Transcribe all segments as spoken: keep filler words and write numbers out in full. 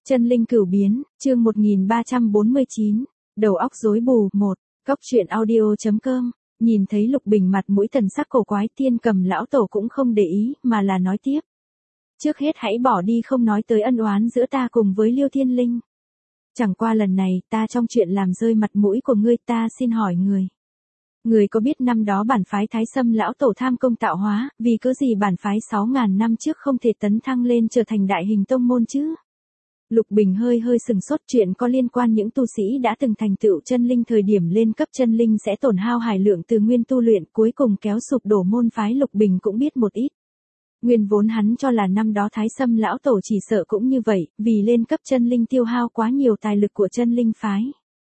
Chân linh cửu biến, chương một nghìn ba trăm bốn mươi chín, đầu óc rối bù, một, Cóc truyện audio.com, nhìn thấy Lục Bình mặt mũi thần sắc cổ quái, Thiên Cầm lão tổ cũng không để ý, mà là nói tiếp. Trước hết hãy bỏ đi không nói tới ân oán giữa ta cùng với Liêu Thiên Linh. Chẳng qua lần này, ta trong chuyện làm rơi mặt mũi của ngươi, ta xin hỏi người. Người có biết năm đó bản phái Thái Sâm lão tổ tham công tạo hóa, vì cớ gì bản phái sáu ngàn năm trước không thể tấn thăng lên trở thành đại hình tông môn chứ? Lục Bình hơi hơi sừng sốt, chuyện có liên quan những tu sĩ đã từng thành tựu chân linh thời điểm lên cấp chân linh sẽ tổn hao hải lượng từ nguyên tu luyện, cuối cùng kéo sụp đổ môn phái. Lục Bình cũng biết một ít. Nguyên vốn hắn cho là năm đó Thái Sâm lão tổ chỉ sợ cũng như vậy, vì lên cấp chân linh tiêu hao quá nhiều tài lực của chân linh phái.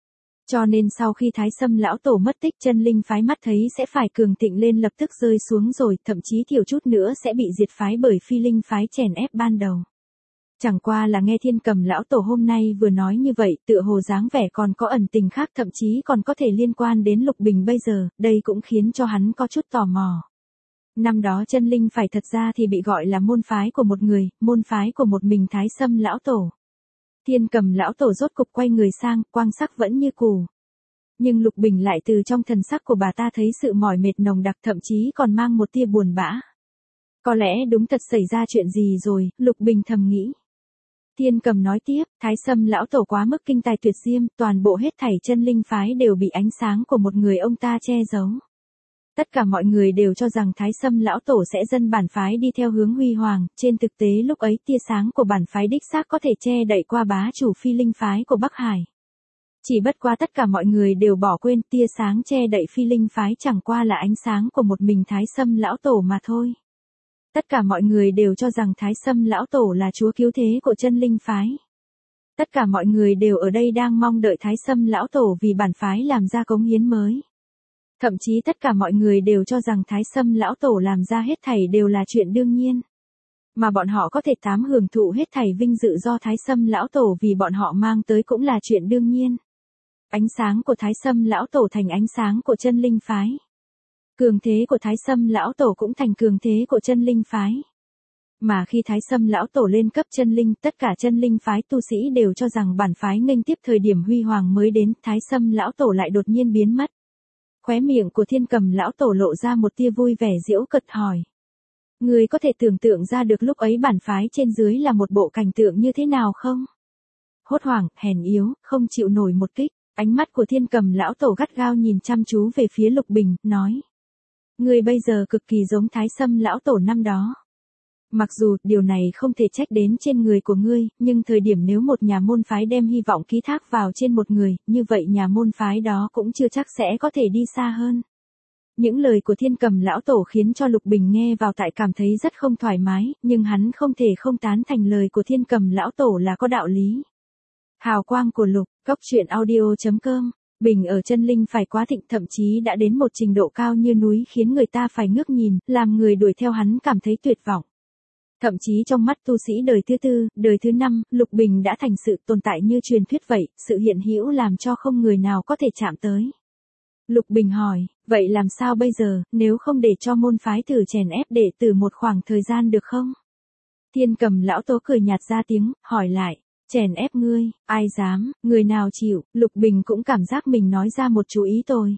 Cho nên sau khi Thái Sâm lão tổ mất tích, chân linh phái mắt thấy sẽ phải cường thịnh lên lập tức rơi xuống rồi, thậm chí thiểu chút nữa sẽ bị diệt phái bởi phi linh phái chèn ép ban đầu. Chẳng qua là nghe Thiên Cầm lão tổ hôm nay vừa nói như vậy, tựa hồ dáng vẻ còn có ẩn tình khác, thậm chí còn có thể liên quan đến Lục Bình bây giờ, đây cũng khiến cho hắn có chút tò mò. Năm đó chân linh phải thật ra thì bị gọi là môn phái của một người, môn phái của một mình Thái Sâm lão tổ. Thiên Cầm lão tổ rốt cục quay người sang, quang sắc vẫn như cũ. Nhưng Lục Bình lại từ trong thần sắc của bà ta thấy sự mỏi mệt nồng đặc, thậm chí còn mang một tia buồn bã. Có lẽ đúng thật xảy ra chuyện gì rồi, Lục Bình thầm nghĩ. Thiên Cầm nói tiếp, Thái Sâm lão tổ quá mức kinh tài tuyệt diêm, toàn bộ hết thảy chân linh phái đều bị ánh sáng của một người ông ta che giấu. Tất cả mọi người đều cho rằng Thái Sâm lão tổ sẽ dẫn bản phái đi theo hướng huy hoàng, trên thực tế lúc ấy tia sáng của bản phái đích xác có thể che đậy qua bá chủ phi linh phái của Bắc Hải. Chỉ bất quá tất cả mọi người đều bỏ quên tia sáng che đậy phi linh phái chẳng qua là ánh sáng của một mình Thái Sâm lão tổ mà thôi. Tất cả mọi người đều cho rằng Thái Sâm lão tổ là chúa cứu thế của chân linh phái. Tất cả mọi người đều ở đây đang mong đợi Thái Sâm lão tổ vì bản phái làm ra cống hiến mới. Thậm chí tất cả mọi người đều cho rằng Thái Sâm lão tổ làm ra hết thảy đều là chuyện đương nhiên. Mà bọn họ có thể tám hưởng thụ hết thảy vinh dự do Thái Sâm lão tổ vì bọn họ mang tới cũng là chuyện đương nhiên. Ánh sáng của Thái Sâm lão tổ thành ánh sáng của chân linh phái. Cường thế của Thái Sâm lão tổ cũng thành cường thế của chân linh phái. Mà khi Thái Sâm lão tổ lên cấp chân linh, tất cả chân linh phái tu sĩ đều cho rằng bản phái nghênh tiếp thời điểm huy hoàng mới đến, Thái Sâm lão tổ lại đột nhiên biến mất. Khóe miệng của Thiên Cầm lão tổ lộ ra một tia vui vẻ giễu cợt hỏi. Người có thể tưởng tượng ra được lúc ấy bản phái trên dưới là một bộ cảnh tượng như thế nào không? Hốt hoảng, hèn yếu, không chịu nổi một kích, ánh mắt của Thiên Cầm lão tổ gắt gao nhìn chăm chú về phía Lục Bình, nói. Người bây giờ cực kỳ giống Thái Sâm lão tổ năm đó. Mặc dù điều này không thể trách đến trên người của ngươi, nhưng thời điểm nếu một nhà môn phái đem hy vọng ký thác vào trên một người, như vậy nhà môn phái đó cũng chưa chắc sẽ có thể đi xa hơn. Những lời của Thiên Cầm lão tổ khiến cho Lục Bình nghe vào tại cảm thấy rất không thoải mái, nhưng hắn không thể không tán thành lời của Thiên Cầm lão tổ là có đạo lý. Hào quang của Lục, Cóc truyện audio.com. Bình ở chân linh phải quá thịnh, thậm chí đã đến một trình độ cao như núi khiến người ta phải ngước nhìn, làm người đuổi theo hắn cảm thấy tuyệt vọng. Thậm chí trong mắt tu sĩ đời thứ tư, đời thứ năm, Lục Bình đã thành sự tồn tại như truyền thuyết vậy, sự hiện hữu làm cho không người nào có thể chạm tới. Lục Bình hỏi, vậy làm sao bây giờ, nếu không để cho môn phái thử chèn ép đệ tử một khoảng thời gian được không? Thiên Cầm lão tổ cười nhạt ra tiếng, hỏi lại. Chèn ép ngươi, ai dám, người nào chịu? Lục Bình cũng cảm giác mình nói ra một chú ý tôi.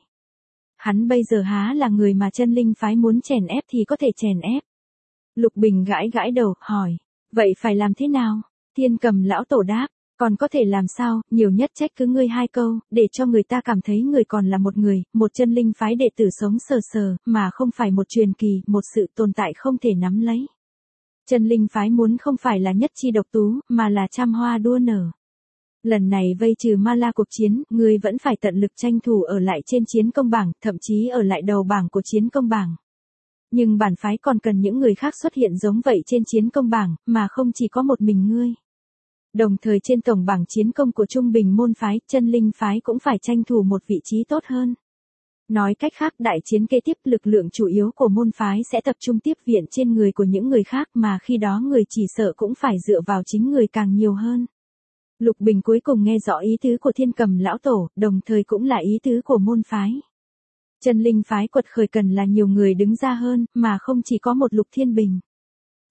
Hắn bây giờ há là người mà chân linh phái muốn chèn ép thì có thể chèn ép. Lục Bình gãi gãi đầu, hỏi, vậy phải làm thế nào? Thiên Cầm lão tổ đáp, còn có thể làm sao, nhiều nhất trách cứ ngươi hai câu, để cho người ta cảm thấy người còn là một người, một chân linh phái đệ tử sống sờ sờ, mà không phải một truyền kỳ, một sự tồn tại không thể nắm lấy. Chân linh phái muốn không phải là nhất chi độc tú, mà là trăm hoa đua nở. Lần này vây trừ ma la cuộc chiến, ngươi vẫn phải tận lực tranh thủ ở lại trên chiến công bảng, thậm chí ở lại đầu bảng của chiến công bảng. Nhưng bản phái còn cần những người khác xuất hiện giống vậy trên chiến công bảng, mà không chỉ có một mình ngươi. Đồng thời trên tổng bảng chiến công của trung bình môn phái, chân linh phái cũng phải tranh thủ một vị trí tốt hơn. Nói cách khác, đại chiến kế tiếp, lực lượng chủ yếu của môn phái sẽ tập trung tiếp viện trên người của những người khác, mà khi đó người chỉ sợ cũng phải dựa vào chính người càng nhiều hơn. Lục Bình cuối cùng nghe rõ ý tứ của Thiên Cầm lão tổ, đồng thời cũng là ý tứ của môn phái. Chân linh phái quật khởi cần là nhiều người đứng ra hơn, mà không chỉ có một Lục Thiên Bình.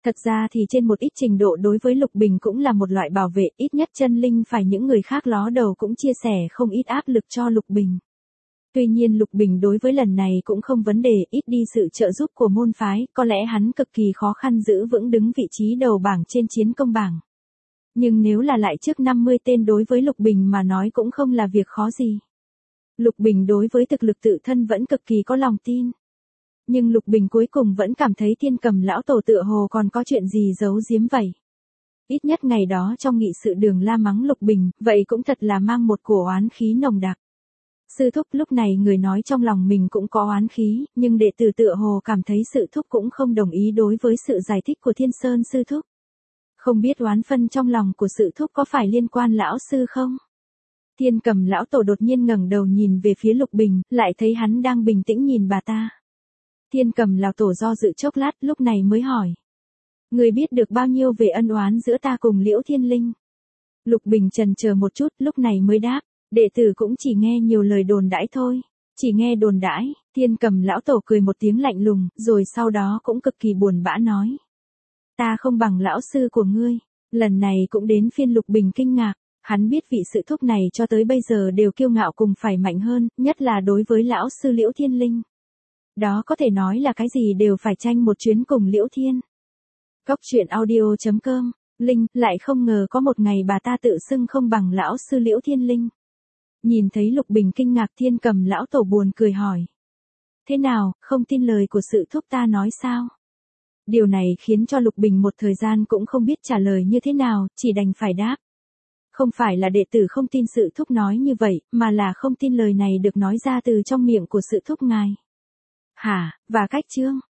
Thật ra thì trên một ít trình độ đối với Lục Bình cũng là một loại bảo vệ, ít nhất chân linh phải những người khác ló đầu cũng chia sẻ không ít áp lực cho Lục Bình. Tuy nhiên Lục Bình đối với lần này cũng không vấn đề, ít đi sự trợ giúp của môn phái, có lẽ hắn cực kỳ khó khăn giữ vững đứng vị trí đầu bảng trên chiến công bảng. Nhưng nếu là lại trước năm mươi tên đối với Lục Bình mà nói cũng không là việc khó gì. Lục Bình đối với thực lực tự thân vẫn cực kỳ có lòng tin. Nhưng Lục Bình cuối cùng vẫn cảm thấy Thiên Cầm lão tổ tựa hồ còn có chuyện gì giấu giếm vậy. Ít nhất ngày đó trong nghị sự Đường la mắng Lục Bình, vậy cũng thật là mang một cổ oán khí nồng đặc. Sư thúc lúc này người nói trong lòng mình cũng có oán khí, nhưng đệ tử tựa hồ cảm thấy sư thúc cũng không đồng ý đối với sự giải thích của Thiên Sơn sư thúc. Không biết oán phân trong lòng của sư thúc có phải liên quan lão sư không? Thiên Cầm lão tổ đột nhiên ngẩng đầu nhìn về phía Lục Bình, lại thấy hắn đang bình tĩnh nhìn bà ta. Thiên Cầm lão tổ do dự chốc lát lúc này mới hỏi. Người biết được bao nhiêu về ân oán giữa ta cùng Liễu Thiên Linh? Lục Bình chần chờ một chút lúc này mới đáp. Đệ tử cũng chỉ nghe nhiều lời đồn đãi thôi. Chỉ nghe đồn đãi, Thiên Cầm lão tổ cười một tiếng lạnh lùng, rồi sau đó cũng cực kỳ buồn bã nói. Ta không bằng lão sư của ngươi. Lần này cũng đến phiên Lục Bình kinh ngạc. Hắn biết vị sự thúc này cho tới bây giờ đều kiêu ngạo cùng phải mạnh hơn, nhất là đối với lão sư Liễu Thiên Linh. Đó có thể nói là cái gì đều phải tranh một chuyến cùng Liễu Thiên. Góc truyện audio chấm com, Linh, lại không ngờ có một ngày bà ta tự xưng không bằng lão sư Liễu Thiên Linh. Nhìn thấy Lục Bình kinh ngạc, Thiên Cầm lão tổ buồn cười hỏi. Thế nào, không tin lời của sự thúc ta nói sao? Điều này khiến cho Lục Bình một thời gian cũng không biết trả lời như thế nào, chỉ đành phải đáp. Không phải là đệ tử không tin sự thúc nói như vậy, mà là không tin lời này được nói ra từ trong miệng của sự thúc ngài. Hả, và cách chương,